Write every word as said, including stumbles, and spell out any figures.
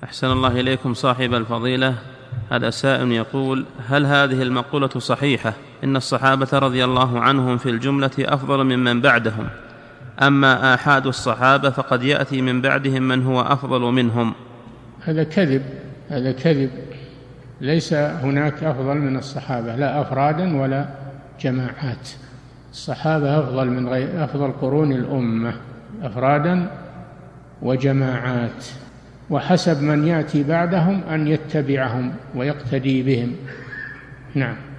أحسن الله إليكم صاحب الفضيلة. هذا سائل يقول: هل هذه المقولة صحيحة إن الصحابة رضي الله عنهم في الجملة أفضل ممن بعدهم، أما آحاد الصحابة فقد يأتي من بعدهم من هو أفضل منهم؟ هذا كذب، هذا كذب. ليس هناك أفضل من الصحابة، لا أفرادا ولا جماعات. الصحابة أفضل من غير أفضل قرون الأمة أفرادا وجماعات، وحسب من يأتي بعدهم أن يتبعهم ويقتدي بهم. نعم.